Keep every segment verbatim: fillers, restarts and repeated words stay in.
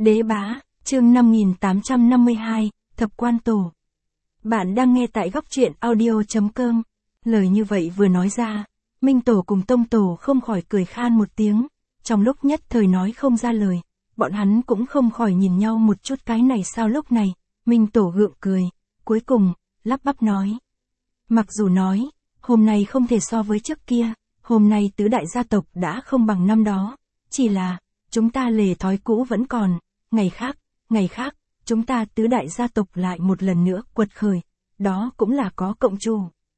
Đế Bá, chương năm nghìn tám trăm năm mươi hai, Thập Quan Tổ. Bạn đang nghe tại góc truyện audio chấm com. Lời như vậy vừa nói ra, Minh Tổ cùng Tông Tổ không khỏi cười khan một tiếng, trong lúc nhất thời nói không ra lời, bọn hắn cũng không khỏi nhìn nhau một chút. Cái này sao? Lúc này, Minh Tổ gượng cười, cuối cùng, lắp bắp nói. Mặc dù nói, hôm nay không thể so với trước kia, hôm nay tứ đại gia tộc đã không bằng năm đó, chỉ là, chúng ta lề thói cũ vẫn còn, ngày khác, ngày khác, chúng ta tứ đại gia tộc lại một lần nữa quật khởi, đó cũng là có cộng chủ.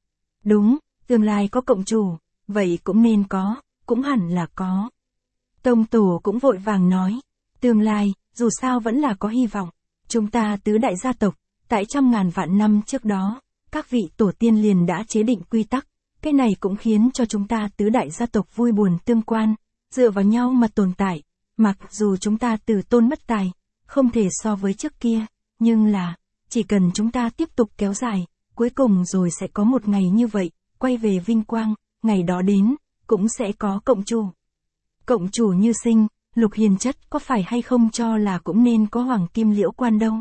Đúng, tương lai có cộng chủ, vậy cũng nên có, cũng hẳn là có. Tông Tổ cũng vội vàng nói, tương lai, dù sao vẫn là có hy vọng, chúng ta tứ đại gia tộc, tại trăm ngàn vạn năm trước đó, các vị tổ tiên liền đã chế định quy tắc, cái này cũng khiến cho chúng ta tứ đại gia tộc vui buồn tương quan, dựa vào nhau mà tồn tại, mặc dù chúng ta từ tôn mất tài, không thể so với trước kia, nhưng là, chỉ cần chúng ta tiếp tục kéo dài, cuối cùng rồi sẽ có một ngày như vậy, quay về vinh quang, ngày đó đến, cũng sẽ có cộng chủ. Cộng chủ như sinh, Lục Hiền Chất có phải hay không cho là cũng nên có Hoàng Kim Liễu Quan đâu.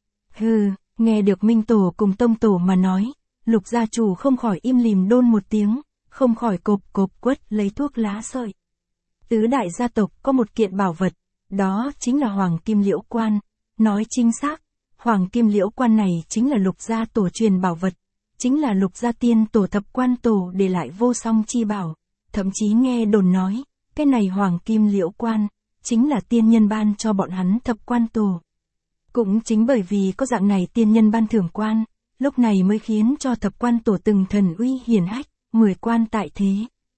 Hừ, nghe được Minh Tổ cùng Tông Tổ mà nói, Lục gia chủ không khỏi im lìm đôn một tiếng, không khỏi cộp cộp quất lấy thuốc lá sợi. Tứ đại gia tộc có một kiện bảo vật, đó chính là Hoàng Kim Liễu Quan. Nói chính xác, Hoàng Kim Liễu Quan này chính là Lục gia tổ truyền bảo vật, chính là Lục gia tiên tổ Thập Quan Tổ để lại vô song chi bảo. Thậm chí nghe đồn nói, cái này Hoàng Kim Liễu Quan, chính là tiên nhân ban cho bọn hắn Thập Quan Tổ. Cũng chính bởi vì có dạng này tiên nhân ban thưởng quan, lúc này mới khiến cho Thập Quan Tổ từng thần uy hiển hách, mười quan tại thế.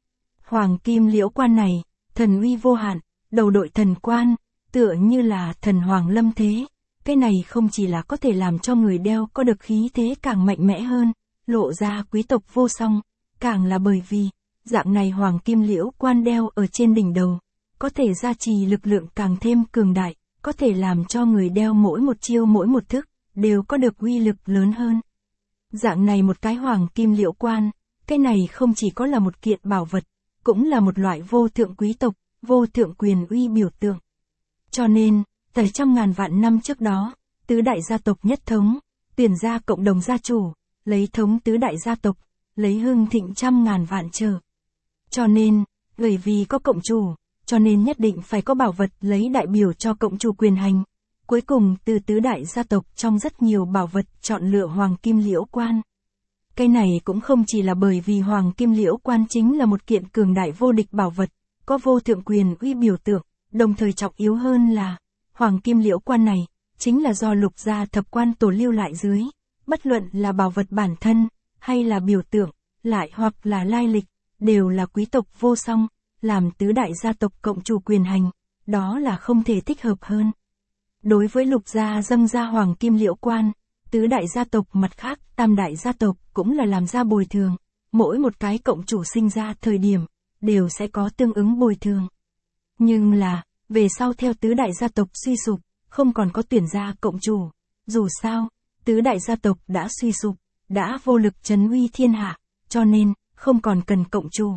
Hoàng Kim Liễu Quan này, thần uy vô hạn, đầu đội thần quan, tựa như là thần hoàng lâm thế. Cái này không chỉ là có thể làm cho người đeo có được khí thế càng mạnh mẽ hơn, lộ ra quý tộc vô song, càng là bởi vì, dạng này Hoàng Kim Liễu Quan đeo ở trên đỉnh đầu, có thể gia trì lực lượng càng thêm cường đại, có thể làm cho người đeo mỗi một chiêu mỗi một thức, đều có được uy lực lớn hơn. Dạng này một cái Hoàng Kim Liễu Quan, cái này không chỉ có là một kiện bảo vật, cũng là một loại vô thượng quý tộc, vô thượng quyền uy biểu tượng. Cho nên, tại trăm ngàn vạn năm trước đó, tứ đại gia tộc nhất thống, tuyển ra cộng đồng gia chủ, lấy thống tứ đại gia tộc, lấy hưng thịnh trăm ngàn vạn trở. Cho nên, bởi vì có cộng chủ, cho nên nhất định phải có bảo vật lấy đại biểu cho cộng chủ quyền hành. Cuối cùng từ tứ đại gia tộc trong rất nhiều bảo vật chọn lựa Hoàng Kim Liễu Quan. Cái này cũng không chỉ là bởi vì Hoàng Kim Liễu Quan chính là một kiện cường đại vô địch bảo vật, có vô thượng quyền uy biểu tượng, đồng thời trọng yếu hơn là, Hoàng Kim Liễu Quan này, chính là do Lục gia Thập Quan Tổ lưu lại dưới, bất luận là bảo vật bản thân, hay là biểu tượng, lại hoặc là lai lịch, đều là quý tộc vô song, làm tứ đại gia tộc cộng chủ quyền hành, đó là không thể thích hợp hơn. Đối với Lục gia dâng ra Hoàng Kim Liễu Quan, tứ đại gia tộc mặt khác, tam đại gia tộc cũng là làm ra bồi thường, mỗi một cái cộng chủ sinh ra thời điểm, đều sẽ có tương ứng bồi thường. Nhưng là, về sau theo tứ đại gia tộc suy sụp, không còn có tuyển ra cộng chủ, dù sao, tứ đại gia tộc đã suy sụp, đã vô lực trấn uy thiên hạ, cho nên, không còn cần cộng chủ.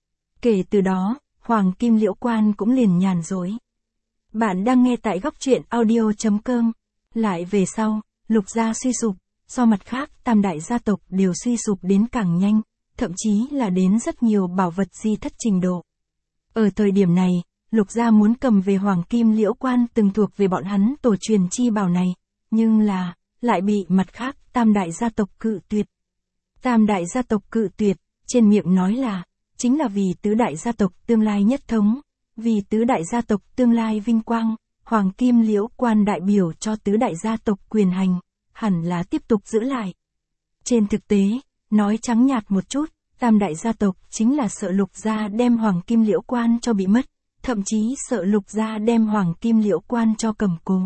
Kể từ đó, Hoàng Kim Liễu Quan cũng liền nhàn rỗi. Bạn đang nghe tại góc truyện audio chấm com. Lại về sau, Lục gia suy sụp, so mặt khác tam đại gia tộc đều suy sụp đến càng nhanh, thậm chí là đến rất nhiều bảo vật di thất trình độ. Ở thời điểm này, Lục gia muốn cầm về Hoàng Kim Liễu Quan từng thuộc về bọn hắn tổ truyền chi bảo này, nhưng là, lại bị mặt khác tam đại gia tộc cự tuyệt. Tam đại gia tộc cự tuyệt, trên miệng nói là, chính là vì tứ đại gia tộc tương lai nhất thống, vì tứ đại gia tộc tương lai vinh quang, Hoàng Kim Liễu Quan đại biểu cho tứ đại gia tộc quyền hành, hẳn là tiếp tục giữ lại. Trên thực tế, nói trắng nhạt một chút, tam đại gia tộc chính là sợ Lục gia đem Hoàng Kim Liễu Quan cho bị mất, thậm chí sợ Lục gia đem Hoàng Kim Liễu Quan cho cầm cố.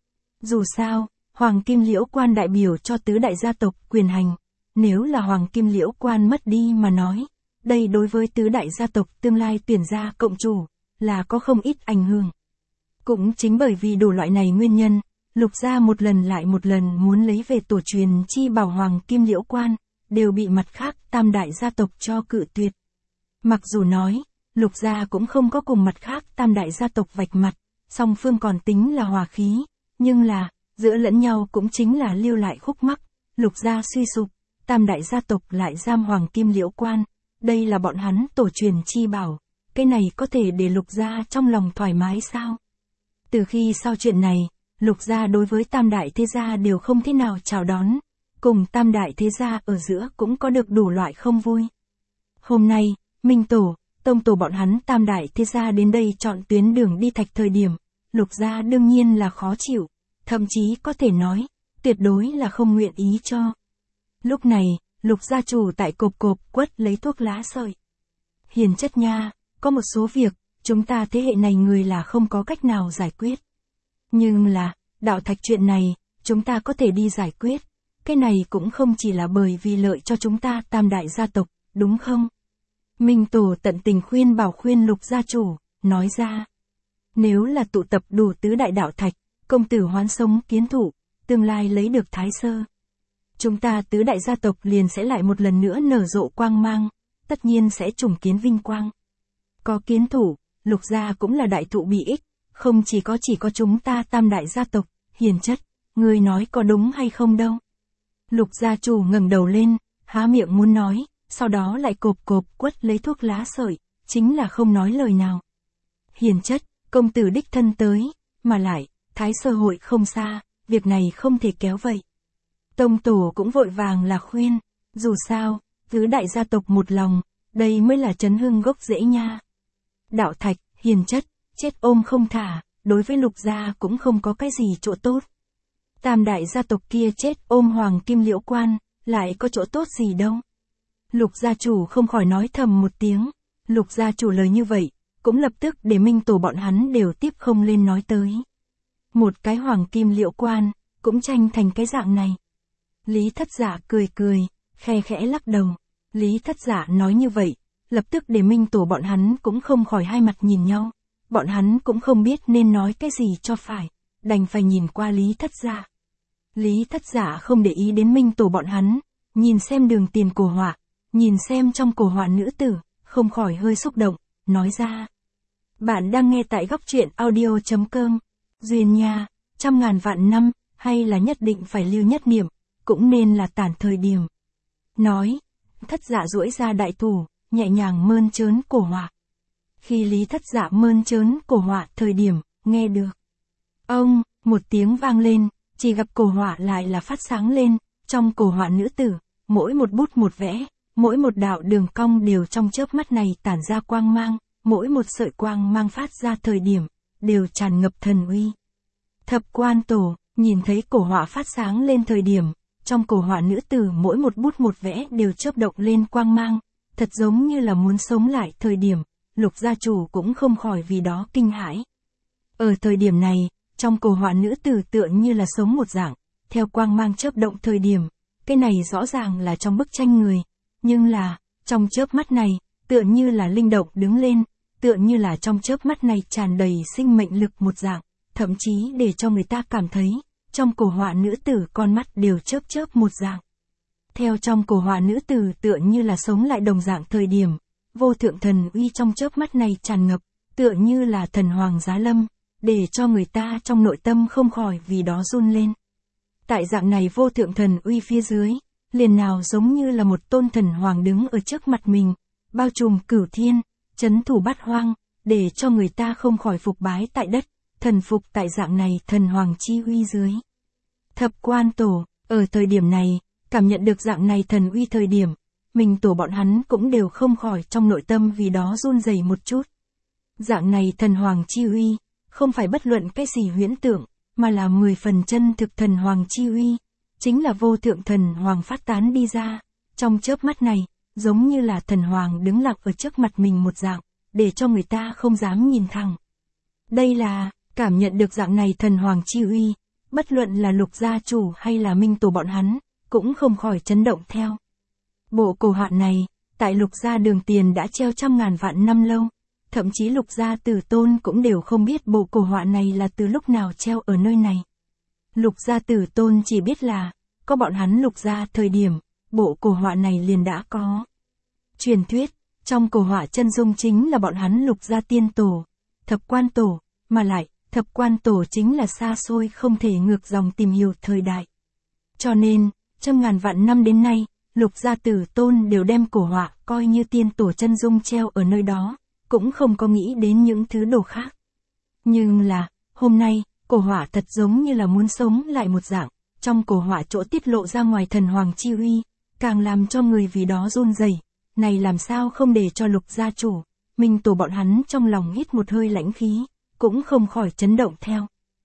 Dù sao, Hoàng Kim Liễu Quan đại biểu cho tứ đại gia tộc quyền hành, nếu là Hoàng Kim Liễu Quan mất đi mà nói, đây đối với tứ đại gia tộc tương lai tuyển ra cộng chủ, là có không ít ảnh hưởng. Cũng chính bởi vì đủ loại này nguyên nhân, Lục gia một lần lại một lần muốn lấy về tổ truyền chi bảo Hoàng Kim Liễu Quan, đều bị mặt khác tam đại gia tộc cho cự tuyệt. Mặc dù nói, Lục gia cũng không có cùng mặt khác tam đại gia tộc vạch mặt, song phương còn tính là hòa khí, nhưng là, giữa lẫn nhau cũng chính là lưu lại khúc mắc, Lục gia suy sụp, tam đại gia tộc lại giam Hoàng Kim Liễu Quan, đây là bọn hắn tổ truyền chi bảo, cái này có thể để Lục gia trong lòng thoải mái sao? Từ khi sau chuyện này, Lục gia đối với tam đại thế gia đều không thế nào chào đón, cùng tam đại thế gia ở giữa cũng có được đủ loại không vui. Hôm nay, Minh Tổ, Tông Tổ bọn hắn tam đại thế gia đến đây chọn tuyến đường đi Thạch thời điểm, Lục gia đương nhiên là khó chịu, thậm chí có thể nói, tuyệt đối là không nguyện ý cho. Lúc này, Lục gia chủ tại cộp cộp quất lấy thuốc lá sợi. Hiền chất nha, có một số việc, chúng ta thế hệ này người là không có cách nào giải quyết. Nhưng là, đạo thạch chuyện này, chúng ta có thể đi giải quyết. Cái này cũng không chỉ là bởi vì lợi cho chúng ta tam đại gia tộc, đúng không? Minh Tổ tận tình khuyên bảo khuyên Lục gia chủ, nói ra. Nếu là tụ tập đủ tứ đại đạo thạch, công tử hoán sống kiến thủ, tương lai lấy được thái sơ. Chúng ta tứ đại gia tộc liền sẽ lại một lần nữa nở rộ quang mang, tất nhiên sẽ trùng kiến vinh quang. Có kiến thủ, Lục gia cũng là đại thụ bị ích, không chỉ có chỉ có chúng ta tam đại gia tộc, hiền chất, ngươi nói có đúng hay không đâu. Lục gia chủ ngẩng đầu lên, há miệng muốn nói, sau đó lại cộp cộp quất lấy thuốc lá sợi, chính là không nói lời nào. Hiền chất, công tử đích thân tới, mà lại, thái sơ hội không xa, việc này không thể kéo vậy. Tông Tổ cũng vội vàng là khuyên, dù sao, tứ đại gia tộc một lòng, đây mới là chấn hưng gốc rễ nha. Đạo thạch, hiền chất, chết ôm không thả, đối với Lục gia cũng không có cái gì chỗ tốt. Tam đại gia tộc kia chết ôm Hoàng Kim Liễu Quan, lại có chỗ tốt gì đâu. Lục gia chủ không khỏi nói thầm một tiếng, Lục gia chủ lời như vậy, cũng lập tức để Minh Tổ bọn hắn đều tiếp không lên nói tới. Một cái Hoàng Kim Liễu Quan, cũng tranh thành cái dạng này. Lý Thất Dạ cười cười, khe khẽ lắc đầu. Lý Thất Dạ nói như vậy, lập tức để Minh Tổ bọn hắn cũng không khỏi hai mặt nhìn nhau. Bọn hắn cũng không biết nên nói cái gì cho phải, đành phải nhìn qua Lý Thất Dạ. Lý Thất Dạ không để ý đến Minh Tổ bọn hắn, nhìn xem đường tiền cổ họa, nhìn xem trong cổ họa nữ tử, không khỏi hơi xúc động, nói ra. Bạn đang nghe tại góc truyện audio chấm com. Duyên nha, trăm ngàn vạn năm, hay là nhất định phải lưu nhất niệm, cũng nên là tản thời điểm. Nói, Thất Dạ duỗi ra đại thủ, nhẹ nhàng mơn trớn cổ họa. Khi Lý Thất Dạ mơn trớn cổ họa thời điểm, nghe được. Ông, một tiếng vang lên, chỉ gặp cổ họa lại là phát sáng lên, trong cổ họa nữ tử, mỗi một bút một vẽ, mỗi một đạo đường cong đều trong chớp mắt này tản ra quang mang, mỗi một sợi quang mang phát ra thời điểm, đều tràn ngập thần uy. Thập Quan Tổ, nhìn thấy cổ họa phát sáng lên thời điểm, trong cổ họa nữ tử mỗi một bút một vẽ đều chớp động lên quang mang, thật giống như là muốn sống lại thời điểm, Lục gia chủ cũng không khỏi vì đó kinh hãi. Ở thời điểm này, trong cổ họa nữ tử tựa như là sống một dạng, theo quang mang chớp động thời điểm, cái này rõ ràng là trong bức tranh người, nhưng là, trong chớp mắt này, tựa như là linh động đứng lên, tựa như là trong chớp mắt này tràn đầy sinh mệnh lực một dạng, thậm chí để cho người ta cảm thấy, trong cổ họa nữ tử con mắt đều chớp chớp một dạng. Theo trong cổ họa nữ tử tựa như là sống lại đồng dạng thời điểm, vô thượng thần uy trong chớp mắt này tràn ngập, tựa như là thần hoàng giá lâm, để cho người ta trong nội tâm không khỏi vì đó run lên. Tại dạng này vô thượng thần uy phía dưới, liền nào giống như là một tôn thần hoàng đứng ở trước mặt mình, bao trùm cửu thiên, chấn thủ bát hoang, để cho người ta không khỏi phục bái tại đất, thần phục tại dạng này thần hoàng chi uy dưới. Thập Quan Tổ, ở thời điểm này, cảm nhận được dạng này thần uy thời điểm, Minh Tổ bọn hắn cũng đều không khỏi trong nội tâm vì đó run rẩy một chút. Dạng này thần hoàng chi uy, không phải bất luận cái gì huyễn tượng, mà là mười phần chân thực thần hoàng chi uy, chính là vô thượng thần hoàng phát tán đi ra, trong chớp mắt này, giống như là thần hoàng đứng lặng ở trước mặt mình một dạng, để cho người ta không dám nhìn thẳng. Đây là, cảm nhận được dạng này thần hoàng chi uy, bất luận là Lục gia chủ hay là Minh Tổ bọn hắn, cũng không khỏi chấn động theo. Bộ cổ họa này, tại Lục gia đường tiền đã treo trăm ngàn vạn năm lâu, thậm chí Lục gia tử tôn cũng đều không biết bộ cổ họa này là từ lúc nào treo ở nơi này. Lục gia tử tôn chỉ biết là, có bọn hắn Lục gia thời điểm, bộ cổ họa này liền đã có. Truyền thuyết, trong cổ họa chân dung chính là bọn hắn Lục gia tiên tổ, thập quan tổ, mà lại, thập quan tổ chính là xa xôi không thể ngược dòng tìm hiểu thời đại. Cho nên, trăm ngàn vạn năm đến nay, Lục gia tử tôn đều đem cổ họa coi như tiên tổ chân dung treo ở nơi đó, cũng không có nghĩ đến những thứ đồ khác. Nhưng là, hôm nay, cổ họa thật giống như là muốn sống lại một dạng, trong cổ họa chỗ tiết lộ ra ngoài thần hoàng chi uy, càng làm cho người vì đó run rẩy. Này làm sao không để cho Lục gia chủ, Minh tổ bọn hắn trong lòng hít một hơi lãnh khí, cũng không khỏi chấn động theo.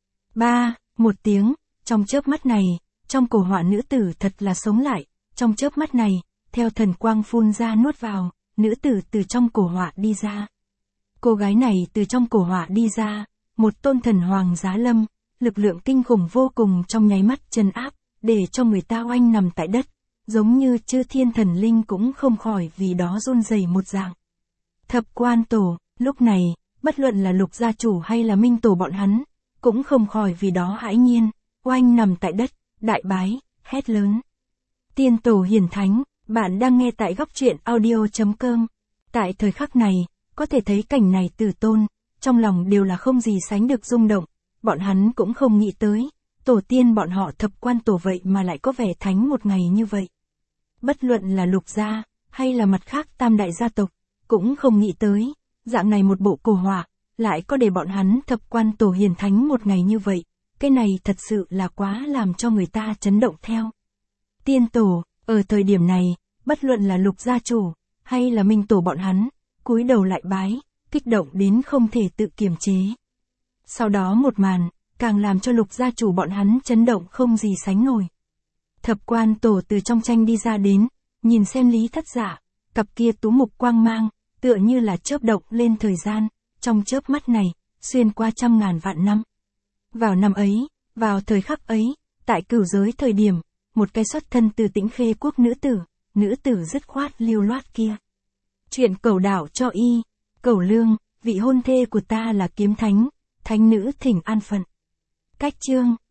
Ba, một tiếng, trong chớp mắt này, trong cổ họa nữ tử thật là sống lại, trong chớp mắt này, theo thần quang phun ra nuốt vào, nữ tử từ trong cổ họa đi ra. Cô gái này từ trong cổ họa đi ra, một tôn thần hoàng giá lâm, lực lượng kinh khủng vô cùng trong nháy mắt trấn áp, để cho người ta oanh nằm tại đất, giống như chư thiên thần linh cũng không khỏi vì đó run rẩy một dạng. Thập quan tổ, lúc này, bất luận là Lục gia chủ hay là Minh tổ bọn hắn, cũng không khỏi vì đó hãi nhiên, oanh nằm tại đất, đại bái, hét lớn. Tiên tổ hiển thánh, bạn đang nghe tại góc truyện audio chấm com. Tại thời khắc này, có thể thấy cảnh này tử tôn, trong lòng đều là không gì sánh được rung động, bọn hắn cũng không nghĩ tới, tổ tiên bọn họ thập quan tổ vậy mà lại có vẻ thánh một ngày như vậy. Bất luận là Lục gia, hay là mặt khác tam đại gia tộc, cũng không nghĩ tới, dạng này một bộ cổ họa, lại có để bọn hắn thập quan tổ hiển thánh một ngày như vậy, cái này thật sự là quá làm cho người ta chấn động theo. Tiên tổ, ở thời điểm này, bất luận là Lục gia chủ, hay là Minh tổ bọn hắn, cúi đầu lại bái, kích động đến không thể tự kiềm chế. Sau đó một màn, càng làm cho Lục gia chủ bọn hắn chấn động không gì sánh nổi. Thập quan tổ từ trong tranh đi ra đến, nhìn xem Lý Thất Dạ, cặp kia tú mục quang mang, tựa như là chớp động lên thời gian, trong chớp mắt này, xuyên qua trăm ngàn vạn năm. Vào năm ấy, vào thời khắc ấy, tại cửu giới thời điểm, một cái xuất thân từ Tĩnh Khê quốc nữ tử, nữ tử dứt khoát lưu loát kia. Chuyện Cẩu Đảo cho y, Cẩu Lương, vị hôn thê của ta là kiếm thánh, thánh nữ thỉnh an phận. Cách chương